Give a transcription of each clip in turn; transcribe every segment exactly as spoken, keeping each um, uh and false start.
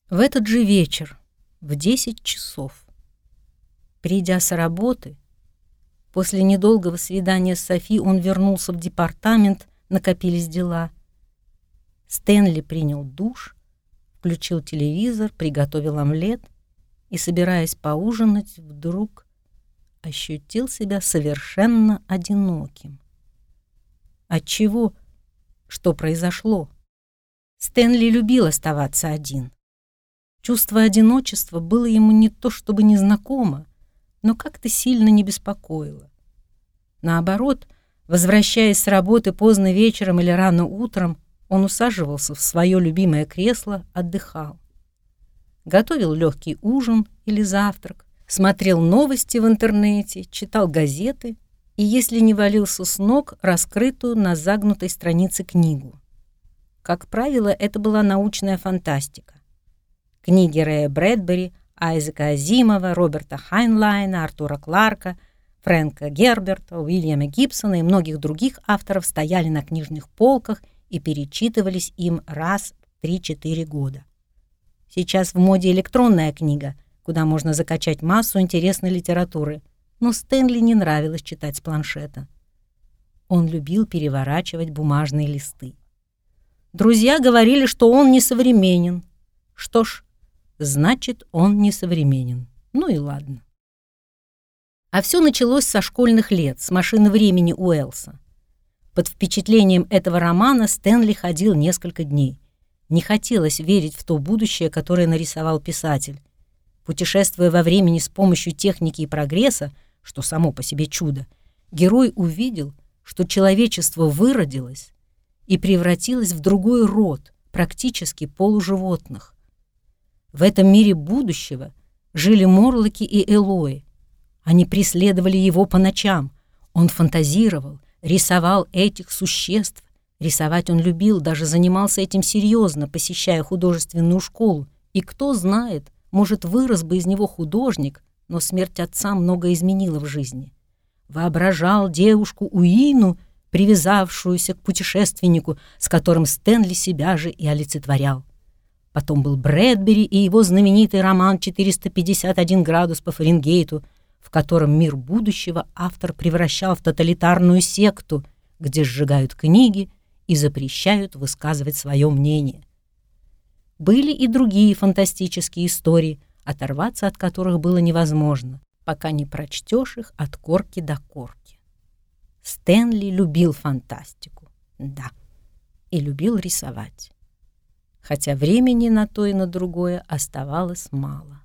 В этот же вечер, в десять часов, придя с работы, после недолгого свидания с Софи он вернулся в департамент, накопились дела. Стэнли принял душ, включил телевизор, приготовил омлет и, собираясь поужинать, вдруг ощутил себя совершенно одиноким. Отчего? Что произошло? Стэнли любил оставаться один. Чувство одиночества было ему не то чтобы незнакомо, но как-то сильно не беспокоило. Наоборот, возвращаясь с работы поздно вечером или рано утром, он усаживался в свое любимое кресло, отдыхал. Готовил легкий ужин или завтрак, смотрел новости в интернете, читал газеты и, если не валился с ног, раскрытую на загнутой странице книгу. Как правило, это была научная фантастика. Книги Рэя Брэдбери, Айзека Азимова, Роберта Хайнлайна, Артура Кларка, Фрэнка Герберта, Уильяма Гибсона и многих других авторов стояли на книжных полках и перечитывались им раз в три-четыре года. Сейчас в моде электронная книга, куда можно закачать массу интересной литературы, но Стэнли не нравилось читать с планшета. Он любил переворачивать бумажные листы. Друзья говорили, что он несовременен. Что ж, значит, он несовременен. Ну и ладно. А все началось со школьных лет, с «Машины времени» Уэллса. Под впечатлением этого романа Стэнли ходил несколько дней. Не хотелось верить в то будущее, которое нарисовал писатель. Путешествуя во времени с помощью техники и прогресса, что само по себе чудо, герой увидел, что человечество выродилось и превратилось в другой род, практически полуживотных. В этом мире будущего жили Морлоки и Элои. Они преследовали его по ночам. Он фантазировал, рисовал этих существ. Рисовать он любил, даже занимался этим серьезно, посещая художественную школу. И кто знает, может, вырос бы из него художник, но смерть отца много изменила в жизни. Воображал девушку Уину, привязавшуюся к путешественнику, с которым Стэнли себя же и олицетворял. Потом был Брэдбери и его знаменитый роман «четыреста пятьдесят один градус по Фаренгейту», в котором мир будущего автор превращал в тоталитарную секту, где сжигают книги и запрещают высказывать свое мнение. Были и другие фантастические истории, оторваться от которых было невозможно, пока не прочтешь их от корки до корки. Стэнли любил фантастику, да, и любил рисовать. Хотя времени на то и на другое оставалось мало.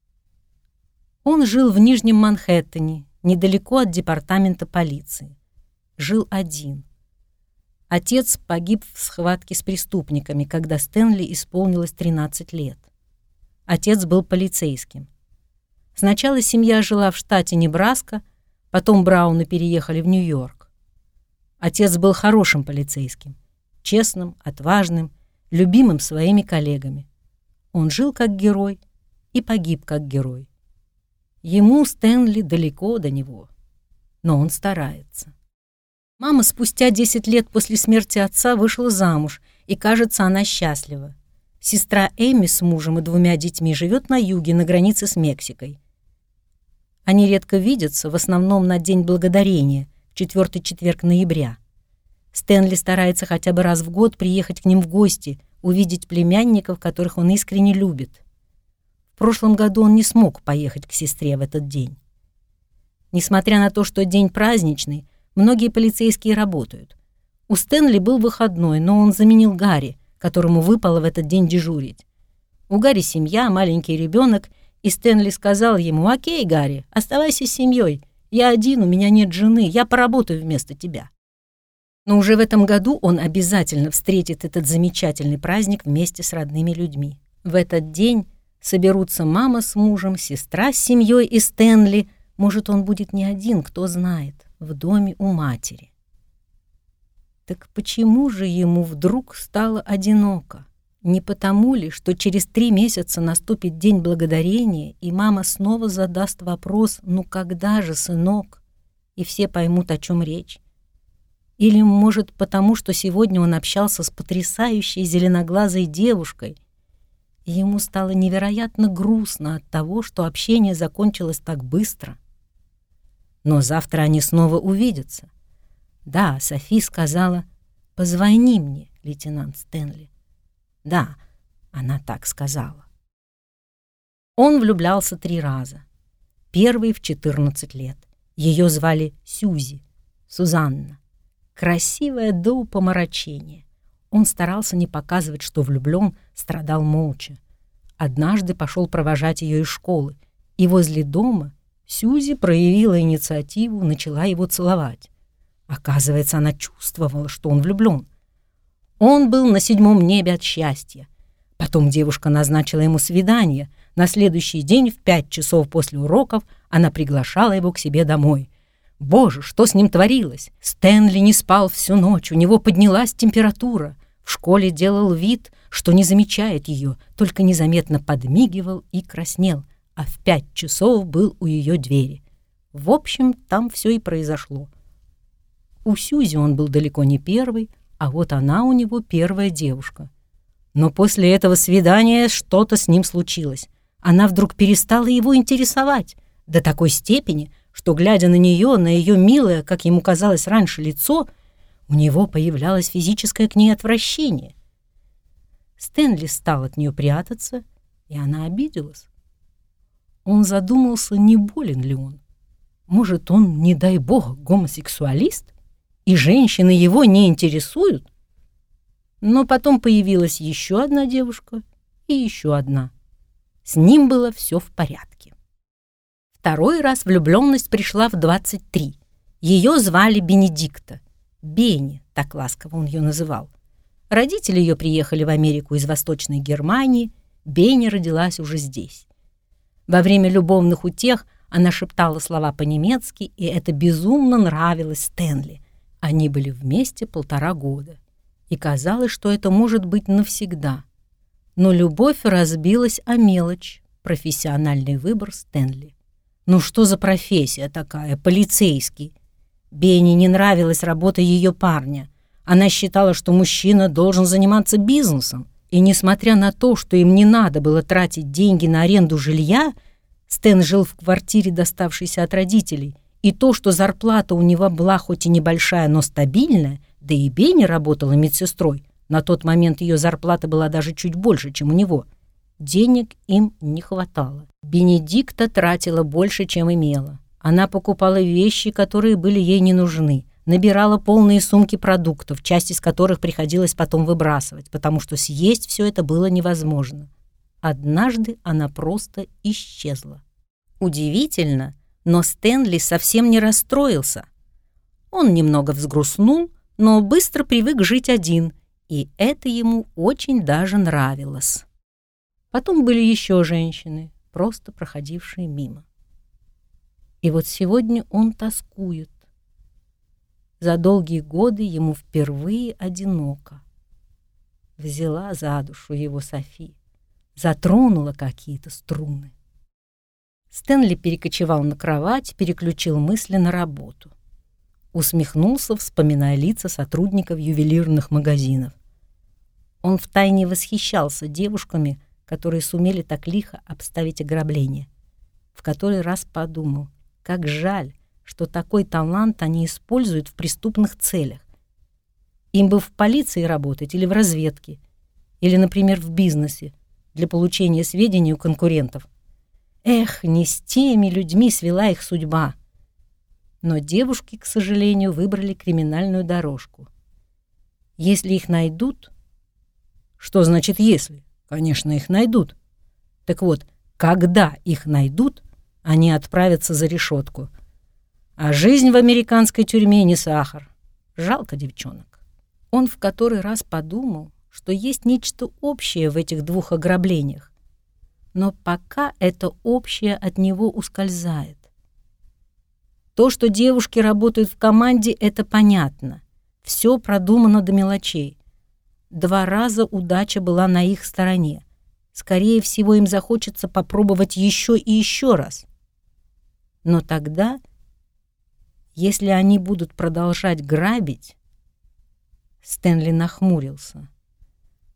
Он жил в Нижнем Манхэттене, недалеко от департамента полиции. Жил один. Отец погиб в схватке с преступниками, когда Стэнли исполнилось тринадцать лет. Отец был полицейским. Сначала семья жила в штате Небраска, потом Брауны переехали в Нью-Йорк. Отец был хорошим полицейским, честным, отважным, любимым своими коллегами. Он жил как герой и погиб как герой. Ему, Стэнли, далеко до него, но он старается. Мама спустя десять лет после смерти отца вышла замуж, и, кажется, она счастлива. Сестра Эми с мужем и двумя детьми живет на юге, на границе с Мексикой. Они редко видятся, в основном на День Благодарения, в четвертый четверг ноября. Стэнли старается хотя бы раз в год приехать к ним в гости, увидеть племянников, которых он искренне любит. В прошлом году он не смог поехать к сестре в этот день. Несмотря на то, что день праздничный, многие полицейские работают. У Стэнли был выходной, но он заменил Гарри, которому выпало в этот день дежурить. У Гарри семья, маленький ребенок, и Стэнли сказал ему: «Окей, Гарри, оставайся с семьей. Я один, у меня нет жены, я поработаю вместо тебя». Но уже в этом году он обязательно встретит этот замечательный праздник вместе с родными людьми. В этот день соберутся мама с мужем, сестра с семьей и Стэнли. Может, он будет не один, кто знает, в доме у матери. Так почему же ему вдруг стало одиноко? Не потому ли, что через три месяца наступит День Благодарения, и мама снова задаст вопрос: «Ну когда же, сынок?» И все поймут, о чем речь. Или, может, потому, что сегодня он общался с потрясающей зеленоглазой девушкой, и ему стало невероятно грустно от того, что общение закончилось так быстро. Но завтра они снова увидятся. Да, Софи сказала: «Позвони мне, лейтенант Стэнли». Да, она так сказала. Он влюблялся три раза. Первый в четырнадцать лет. Ее звали Сьюзи, Сузанна. Красивая до упомрачения. Он старался не показывать, что влюблен, страдал молча. Однажды пошел провожать ее из школы, и возле дома Сьюзи проявила инициативу, начала его целовать. Оказывается, она чувствовала, что он влюблен. Он был на седьмом небе от счастья. Потом девушка назначила ему свидание. На следующий день в пять часов после уроков она приглашала его к себе домой. Боже, что с ним творилось? Стэнли не спал всю ночь, у него поднялась температура. В школе делал вид, что не замечает ее, только незаметно подмигивал и краснел, а в пять часов был у ее двери. В общем, там все и произошло. У Сьюзи он был далеко не первый, а вот она у него первая девушка. Но после этого свидания что-то с ним случилось. Она вдруг перестала его интересовать до такой степени, что, глядя на нее, на ее милое, как ему казалось раньше, лицо, у него появлялось физическое к ней отвращение. Стэнли стал от нее прятаться, и она обиделась. Он задумался, не болен ли он. Может, он, не дай бог, гомосексуалист, и женщины его не интересуют? Но потом появилась еще одна девушка и еще одна. С ним было все в порядке. Второй раз влюбленность пришла в двадцать три. Ее звали Бенедикта. Бенни, так ласково он ее называл. Родители ее приехали в Америку из Восточной Германии. Бенни родилась уже здесь. Во время любовных утех она шептала слова по-немецки, и это безумно нравилось Стэнли. Они были вместе полтора года. И казалось, что это может быть навсегда. Но любовь разбилась о мелочь, профессиональный выбор Стэнли. Ну что за профессия такая, полицейский? Бенни не нравилась работа ее парня. Она считала, что мужчина должен заниматься бизнесом. И несмотря на то, что им не надо было тратить деньги на аренду жилья, Стэн жил в квартире, доставшейся от родителей, и то, что зарплата у него была хоть и небольшая, но стабильная, да и Бенни работала медсестрой, на тот момент ее зарплата была даже чуть больше, чем у него, денег им не хватало. Бенедикта тратила больше, чем имела. Она покупала вещи, которые были ей не нужны, набирала полные сумки продуктов, часть из которых приходилось потом выбрасывать, потому что съесть все это было невозможно. Однажды она просто исчезла. Удивительно, но Стэнли совсем не расстроился. Он немного взгрустнул, но быстро привык жить один, и это ему очень даже нравилось. Потом были еще женщины, просто проходившие мимо. И вот сегодня он тоскует. За долгие годы ему впервые одиноко. Взяла за душу его Софи, затронула какие-то струны. Стэнли перекочевал на кровать, переключил мысли на работу. Усмехнулся, вспоминая лица сотрудников ювелирных магазинов. Он втайне восхищался девушками, которые сумели так лихо обставить ограбление. В который раз подумал, как жаль, что такой талант они используют в преступных целях. Им бы в полиции работать или в разведке, или, например, в бизнесе, для получения сведений у конкурентов. Эх, не с теми людьми свела их судьба. Но девушки, к сожалению, выбрали криминальную дорожку. Если их найдут... Что значит «если»? Конечно, их найдут. Так вот, когда их найдут, они отправятся за решетку. А жизнь в американской тюрьме не сахар. Жалко девчонок. Он в который раз подумал, что есть нечто общее в этих двух ограблениях. Но пока это общее от него ускользает. То, что девушки работают в команде, это понятно. Все продумано до мелочей. Два раза удача была на их стороне. Скорее всего, им захочется попробовать еще и еще раз. Но тогда, если они будут продолжать грабить... Стэнли нахмурился.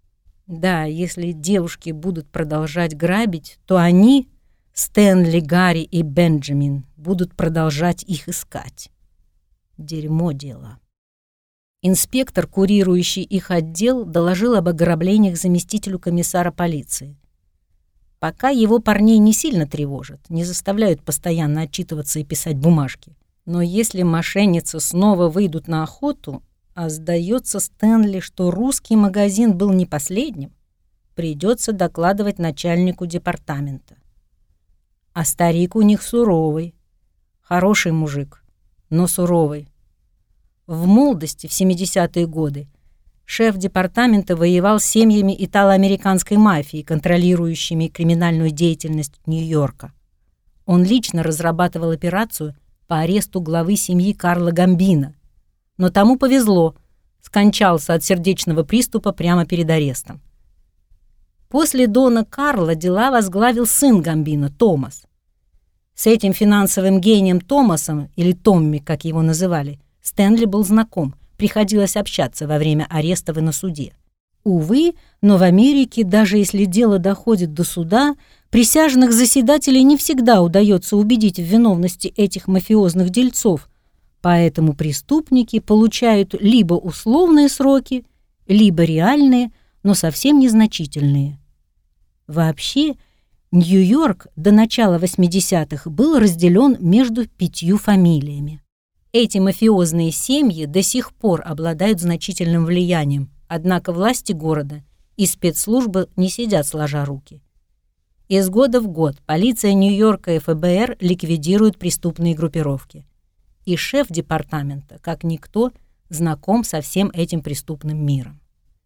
Да, если девушки будут продолжать грабить, то они, Стэнли, Гарри и Бенджамин, будут продолжать их искать. Дерьмо дело. Инспектор, курирующий их отдел, доложил об ограблениях заместителю комиссара полиции. Пока его парней не сильно тревожат, не заставляют постоянно отчитываться и писать бумажки. Но если мошенницы снова выйдут на охоту, а сдается Стэнли, что русский магазин был не последним, придется докладывать начальнику департамента. А старик у них суровый. Хороший мужик, но суровый. В молодости, в семидесятые годы, шеф департамента воевал с семьями итало-американской мафии, контролирующими криминальную деятельность Нью-Йорка. Он лично разрабатывал операцию по аресту главы семьи Карла Гамбино, но тому повезло, скончался от сердечного приступа прямо перед арестом. После Дона Карла дела возглавил сын Гамбино, Томас. С этим финансовым гением Томасом, или Томми, как его называли, Стэнли был знаком, приходилось общаться во время арестов и на суде. Увы, но в Америке, даже если дело доходит до суда, присяжных заседателей не всегда удается убедить в виновности этих мафиозных дельцов, поэтому преступники получают либо условные сроки, либо реальные, но совсем незначительные. Вообще, Нью-Йорк до начала восьмидесятых был разделен между пятью фамилиями. Эти мафиозные семьи до сих пор обладают значительным влиянием, однако власти города и спецслужбы не сидят сложа руки. Из года в год полиция Нью-Йорка и эф бэ эр ликвидируют преступные группировки. И шеф департамента, как никто, знаком со всем этим преступным миром.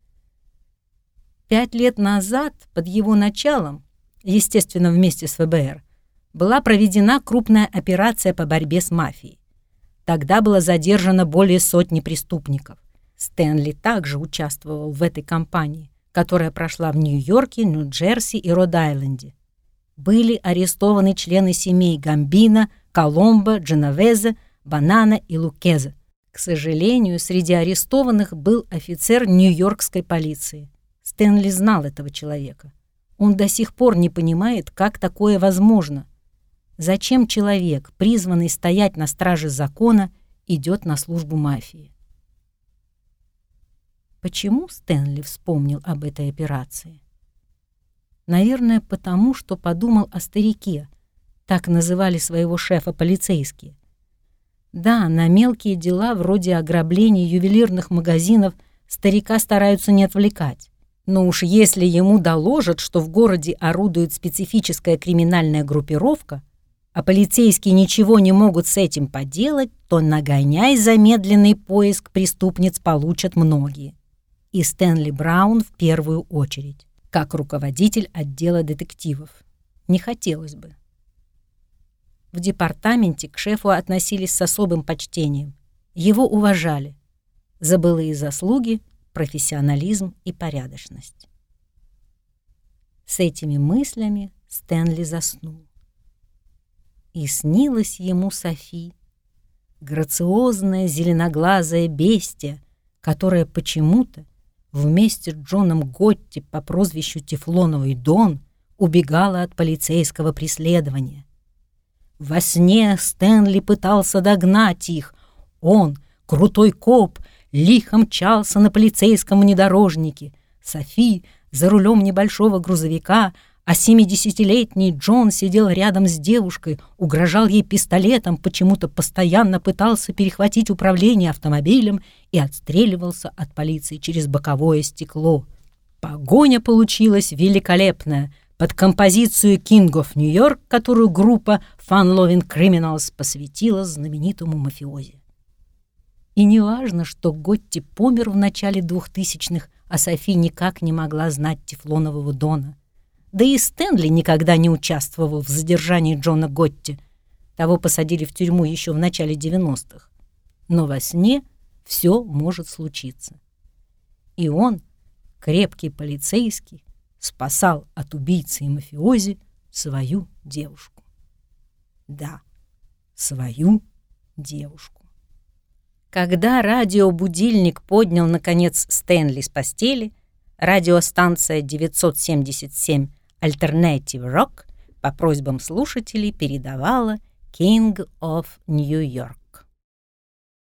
Пять лет назад под его началом, естественно, вместе с эф бэ эр, была проведена крупная операция по борьбе с мафией. Тогда было задержано более сотни преступников. Стэнли также участвовал в этой кампании, которая прошла в Нью-Йорке, Нью-Джерси и Род-Айленде. Были арестованы члены семей Гамбино, Коломбо, Дженовезе, Банана и Лукезе. К сожалению, среди арестованных был офицер нью-йоркской полиции. Стэнли знал этого человека. Он до сих пор не понимает, как такое возможно. Зачем человек, призванный стоять на страже закона, идет на службу мафии? Почему Стэнли вспомнил об этой операции? Наверное, потому, что подумал о старике. Так называли своего шефа полицейские. Да, на мелкие дела вроде ограбления ювелирных магазинов старика стараются не отвлекать. Но уж если ему доложат, что в городе орудует специфическая криминальная группировка, а полицейские ничего не могут с этим поделать, то нагоняй замедленный поиск преступниц получат многие. И Стэнли Браун в первую очередь, как руководитель отдела детективов. Не хотелось бы. В департаменте к шефу относились с особым почтением. Его уважали за былые заслуги, профессионализм и порядочность. С этими мыслями Стэнли заснул. И снилась ему Софи, грациозная зеленоглазая бестия, которая почему-то вместе с Джоном Готти по прозвищу Тефлоновый Дон убегала от полицейского преследования. Во сне Стэнли пытался догнать их. Он, крутой коп, лихо мчался на полицейском внедорожнике. Софи за рулем небольшого грузовика, а семидесятилетний Джон сидел рядом с девушкой, угрожал ей пистолетом, почему-то постоянно пытался перехватить управление автомобилем и отстреливался от полиции через боковое стекло. Погоня получилась великолепная, под композицию «King of New York», которую группа Fun Loving Criminals посвятила знаменитому мафиози. И не важно, что Готти помер в начале двухтысячных, а Софи никак не могла знать Тефлонового Дона. Да и Стэнли никогда не участвовал в задержании Джона Готти. Того посадили в тюрьму еще в начале девяностых. Но во сне все может случиться. И он, крепкий полицейский, спасал от убийцы и мафиози свою девушку. Да, свою девушку. Когда радиобудильник поднял, наконец, Стэнли с постели, радиостанция девятьсот семьдесят семь Alternative Rock по просьбам слушателей передавала King of New York.